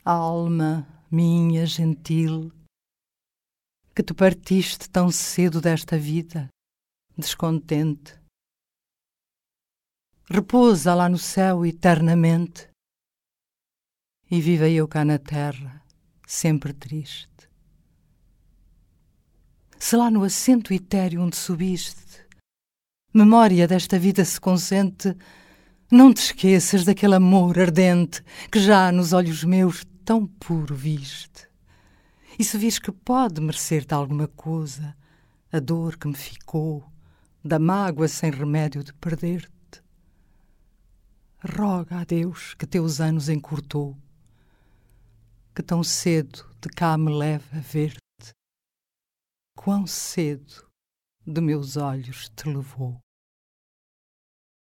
Alma minha gentil, que tu partiste tão cedo desta vida, descontente. Repousa lá no céu eternamente, e viva eu cá na terra, sempre triste. Se lá no assento etéreo onde subiste, memória desta vida se consente, não te esqueças daquele amor ardente que já nos olhos meus tão puro viste. E se vis que pode merecer-te alguma coisa a dor que me ficou da mágoa sem remédio de perder-te, roga a Deus que teus anos encurtou, que tão cedo de cá me leva a ver-te, quão cedo de meus olhos te levou.